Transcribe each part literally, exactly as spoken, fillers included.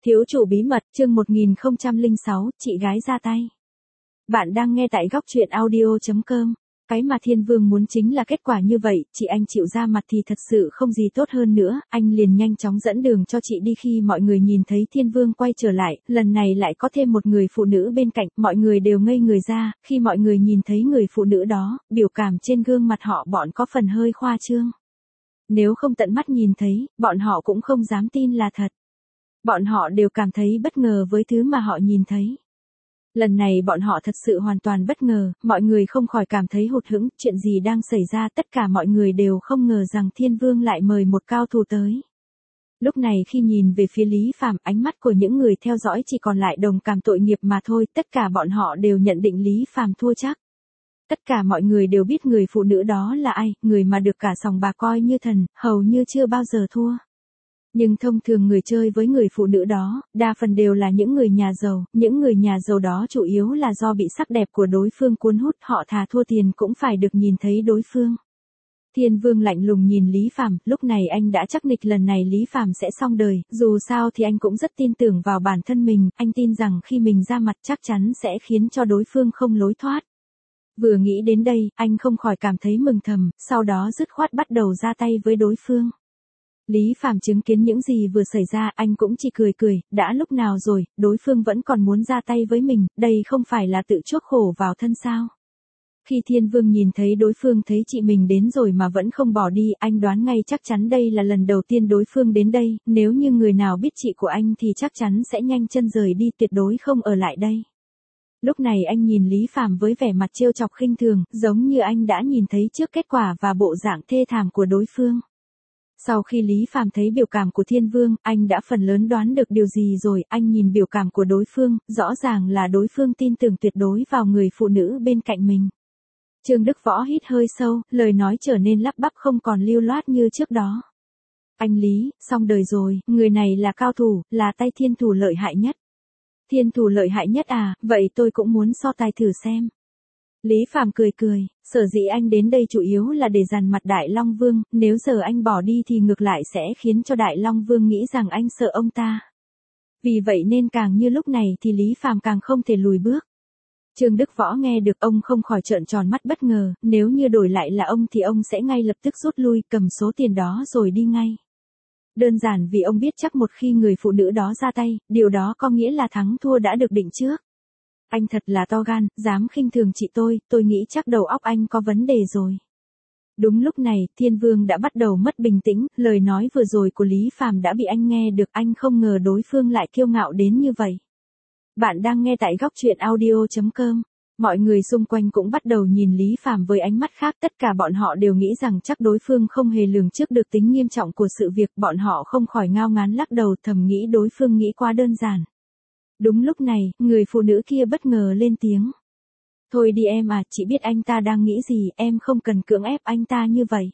Thiếu chủ bí mật, chương một nghìn không trăm lẻ sáu, chị gái ra tay. Bạn đang nghe tại góc truyện audio chấm com. Cái mà Thiên Vương muốn chính là kết quả như vậy, chị anh chịu ra mặt thì thật sự không gì tốt hơn nữa, anh liền nhanh chóng dẫn đường cho chị đi. Khi mọi người nhìn thấy Thiên Vương quay trở lại, lần này lại có thêm một người phụ nữ bên cạnh, mọi người đều ngây người ra, khi mọi người nhìn thấy người phụ nữ đó, biểu cảm trên gương mặt họ bọn có phần hơi khoa trương. Nếu không tận mắt nhìn thấy, bọn họ cũng không dám tin là thật. Bọn họ đều cảm thấy bất ngờ với thứ mà họ nhìn thấy. Lần này bọn họ thật sự hoàn toàn bất ngờ, mọi người không khỏi cảm thấy hụt hẫng, chuyện gì đang xảy ra, tất cả mọi người đều không ngờ rằng Thiên Vương lại mời một cao thủ tới. Lúc này khi nhìn về phía Lý Phàm, ánh mắt của những người theo dõi chỉ còn lại đồng cảm tội nghiệp mà thôi, tất cả bọn họ đều nhận định Lý Phàm thua chắc. Tất cả mọi người đều biết người phụ nữ đó là ai, người mà được cả sòng bạc coi như thần, hầu như chưa bao giờ thua. Nhưng thông thường người chơi với người phụ nữ đó, đa phần đều là những người nhà giàu, những người nhà giàu đó chủ yếu là do bị sắc đẹp của đối phương cuốn hút, họ thà thua tiền cũng phải được nhìn thấy đối phương. Thiên Vương lạnh lùng nhìn Lý Phàm, lúc này anh đã chắc nịch lần này Lý Phàm sẽ xong đời, dù sao thì anh cũng rất tin tưởng vào bản thân mình, anh tin rằng khi mình ra mặt chắc chắn sẽ khiến cho đối phương không lối thoát. Vừa nghĩ đến đây, anh không khỏi cảm thấy mừng thầm, sau đó dứt khoát bắt đầu ra tay với đối phương. Lý Phàm chứng kiến những gì vừa xảy ra, anh cũng chỉ cười cười, đã lúc nào rồi, đối phương vẫn còn muốn ra tay với mình, đây không phải là tự chuốc khổ vào thân sao. Khi Thiên Vương nhìn thấy đối phương thấy chị mình đến rồi mà vẫn không bỏ đi, anh đoán ngay chắc chắn đây là lần đầu tiên đối phương đến đây, nếu như người nào biết chị của anh thì chắc chắn sẽ nhanh chân rời đi, tuyệt đối không ở lại đây. Lúc này anh nhìn Lý Phàm với vẻ mặt trêu chọc khinh thường, giống như anh đã nhìn thấy trước kết quả và bộ dạng thê thảm của đối phương. Sau khi Lý Phàm thấy biểu cảm của Thiên Vương, anh đã phần lớn đoán được điều gì rồi, anh nhìn biểu cảm của đối phương, rõ ràng là đối phương tin tưởng tuyệt đối vào người phụ nữ bên cạnh mình. Trương Đức Võ hít hơi sâu, lời nói trở nên lắp bắp không còn lưu loát như trước đó. Anh Lý, xong đời rồi, người này là cao thủ, là tay thiên thủ lợi hại nhất. Thiên thủ lợi hại nhất à, vậy tôi cũng muốn so tài thử xem. Lý Phàm cười cười, sở dĩ anh đến đây chủ yếu là để dằn mặt Đại Long Vương, nếu giờ anh bỏ đi thì ngược lại sẽ khiến cho Đại Long Vương nghĩ rằng anh sợ ông ta. Vì vậy nên càng như lúc này thì Lý Phàm càng không thể lùi bước. Trương Đức Võ nghe được ông không khỏi trợn tròn mắt bất ngờ, nếu như đổi lại là ông thì ông sẽ ngay lập tức rút lui, cầm số tiền đó rồi đi ngay. Đơn giản vì ông biết chắc một khi người phụ nữ đó ra tay, điều đó có nghĩa là thắng thua đã được định trước. Anh thật là to gan, dám khinh thường chị tôi, tôi nghĩ chắc đầu óc anh có vấn đề rồi. Đúng lúc này, Thiên Vương đã bắt đầu mất bình tĩnh, lời nói vừa rồi của Lý Phàm đã bị anh nghe được, anh không ngờ đối phương lại kiêu ngạo đến như vậy. Bạn đang nghe tại góc truyện audio chấm com. Mọi người xung quanh cũng bắt đầu nhìn Lý Phàm với ánh mắt khác, tất cả bọn họ đều nghĩ rằng chắc đối phương không hề lường trước được tính nghiêm trọng của sự việc, bọn họ không khỏi ngao ngán lắc đầu thầm nghĩ đối phương nghĩ quá đơn giản. Đúng lúc này, người phụ nữ kia bất ngờ lên tiếng. Thôi đi em à, chị biết anh ta đang nghĩ gì, em không cần cưỡng ép anh ta như vậy.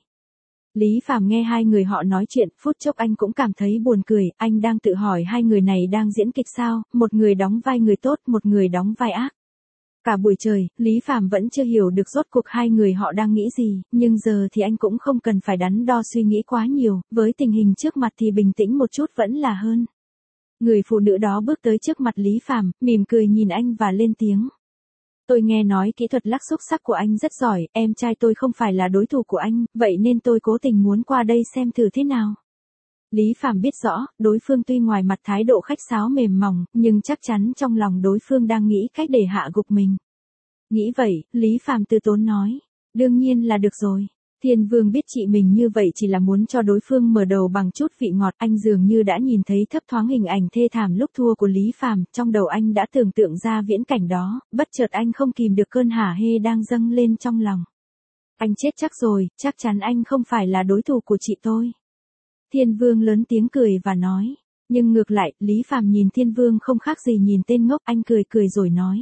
Lý Phàm nghe hai người họ nói chuyện, phút chốc anh cũng cảm thấy buồn cười, anh đang tự hỏi hai người này đang diễn kịch sao, một người đóng vai người tốt, một người đóng vai ác. Cả buổi trời, Lý Phàm vẫn chưa hiểu được rốt cuộc hai người họ đang nghĩ gì, nhưng giờ thì anh cũng không cần phải đắn đo suy nghĩ quá nhiều, với tình hình trước mặt thì bình tĩnh một chút vẫn là hơn. Người phụ nữ đó bước tới trước mặt Lý Phàm, mỉm cười nhìn anh và lên tiếng. Tôi nghe nói kỹ thuật lắc xúc sắc của anh rất giỏi, em trai tôi không phải là đối thủ của anh, vậy nên tôi cố tình muốn qua đây xem thử thế nào. Lý Phàm biết rõ, đối phương tuy ngoài mặt thái độ khách sáo mềm mỏng, nhưng chắc chắn trong lòng đối phương đang nghĩ cách để hạ gục mình. Nghĩ vậy, Lý Phàm từ tốn nói, đương nhiên là được rồi. Thiên Vương biết chị mình như vậy chỉ là muốn cho đối phương mở đầu bằng chút vị ngọt, anh dường như đã nhìn thấy thấp thoáng hình ảnh thê thảm lúc thua của Lý Phàm, trong đầu anh đã tưởng tượng ra viễn cảnh đó, bất chợt anh không kìm được cơn hả hê đang dâng lên trong lòng. Anh chết chắc rồi, chắc chắn anh không phải là đối thủ của chị tôi. Thiên Vương lớn tiếng cười và nói, nhưng ngược lại, Lý Phàm nhìn Thiên Vương không khác gì nhìn tên ngốc, anh cười cười rồi nói.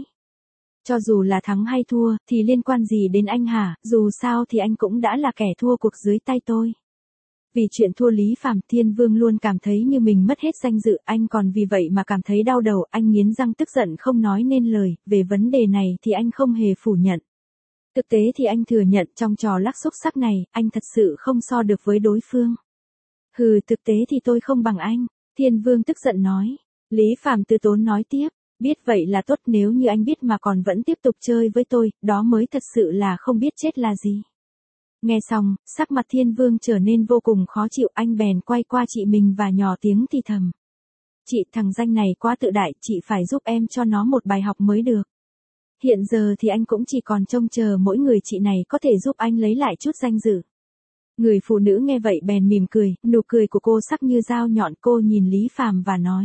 Cho dù là thắng hay thua, thì liên quan gì đến anh hả, dù sao thì anh cũng đã là kẻ thua cuộc dưới tay tôi. Vì chuyện thua Lý Phàm, Thiên Vương luôn cảm thấy như mình mất hết danh dự, anh còn vì vậy mà cảm thấy đau đầu, anh nghiến răng tức giận không nói nên lời, về vấn đề này thì anh không hề phủ nhận. Thực tế thì anh thừa nhận trong trò lắc xúc sắc này, anh thật sự không so được với đối phương. Hừ, thực tế thì tôi không bằng anh, Thiên Vương tức giận nói. Lý Phàm từ tốn nói tiếp, biết vậy là tốt, nếu như anh biết mà còn vẫn tiếp tục chơi với tôi, đó mới thật sự là không biết chết là gì. Nghe xong, sắc mặt Thiên Vương trở nên vô cùng khó chịu, anh bèn quay qua chị mình và nhỏ tiếng thì thầm. Chị, thằng danh này quá tự đại, chị phải giúp em cho nó một bài học mới được. Hiện giờ thì anh cũng chỉ còn trông chờ mỗi người chị này có thể giúp anh lấy lại chút danh dự. Người phụ nữ nghe vậy bèn mỉm cười, nụ cười của cô sắc như dao nhọn, cô nhìn Lý Phàm và nói.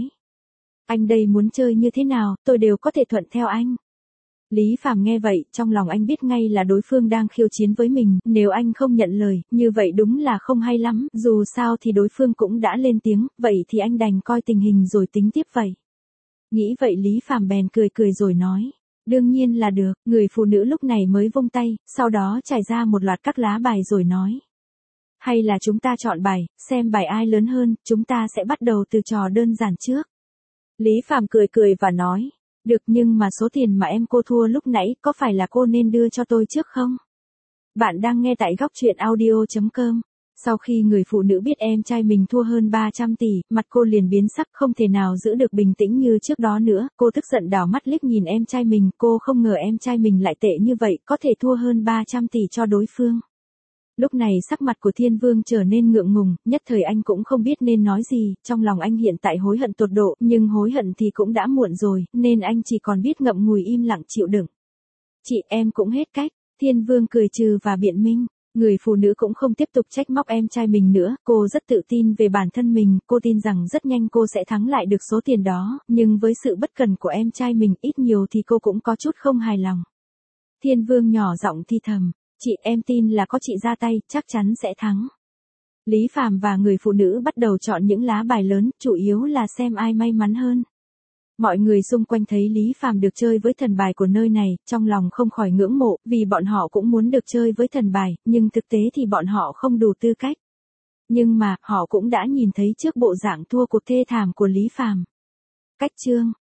Anh đây muốn chơi như thế nào, tôi đều có thể thuận theo anh. Lý Phàm nghe vậy, trong lòng anh biết ngay là đối phương đang khiêu chiến với mình, nếu anh không nhận lời, như vậy đúng là không hay lắm, dù sao thì đối phương cũng đã lên tiếng, vậy thì anh đành coi tình hình rồi tính tiếp vậy. Nghĩ vậy Lý Phàm bèn cười cười rồi nói. Đương nhiên là được, người phụ nữ lúc này mới vung tay, sau đó trải ra một loạt các lá bài rồi nói. Hay là chúng ta chọn bài, xem bài ai lớn hơn, chúng ta sẽ bắt đầu từ trò đơn giản trước. Lý Phàm cười cười và nói. Được, nhưng mà số tiền mà em cô thua lúc nãy có phải là cô nên đưa cho tôi trước không? Bạn đang nghe tại góc truyện audio chấm com. Sau khi người phụ nữ biết em trai mình thua hơn ba trăm tỷ, mặt cô liền biến sắc, không thể nào giữ được bình tĩnh như trước đó nữa. Cô tức giận đảo mắt liếc nhìn em trai mình, cô không ngờ em trai mình lại tệ như vậy, có thể thua hơn ba trăm tỷ cho đối phương. Lúc này sắc mặt của Thiên Vương trở nên ngượng ngùng, nhất thời anh cũng không biết nên nói gì, trong lòng anh hiện tại hối hận tột độ, nhưng hối hận thì cũng đã muộn rồi, nên anh chỉ còn biết ngậm ngùi im lặng chịu đựng. Chị, em cũng hết cách, Thiên Vương cười trừ và biện minh. Người phụ nữ cũng không tiếp tục trách móc em trai mình nữa, cô rất tự tin về bản thân mình, cô tin rằng rất nhanh cô sẽ thắng lại được số tiền đó, nhưng với sự bất cần của em trai mình ít nhiều thì cô cũng có chút không hài lòng. Thiên Vương nhỏ giọng thi thầm. Chị, em tin là có chị ra tay, chắc chắn sẽ thắng. Lý Phàm và người phụ nữ bắt đầu chọn những lá bài lớn, chủ yếu là xem ai may mắn hơn. Mọi người xung quanh thấy Lý Phàm được chơi với thần bài của nơi này, trong lòng không khỏi ngưỡng mộ, vì bọn họ cũng muốn được chơi với thần bài, nhưng thực tế thì bọn họ không đủ tư cách. Nhưng mà, họ cũng đã nhìn thấy trước bộ dạng thua cuộc thê thảm của Lý Phàm. Cách chương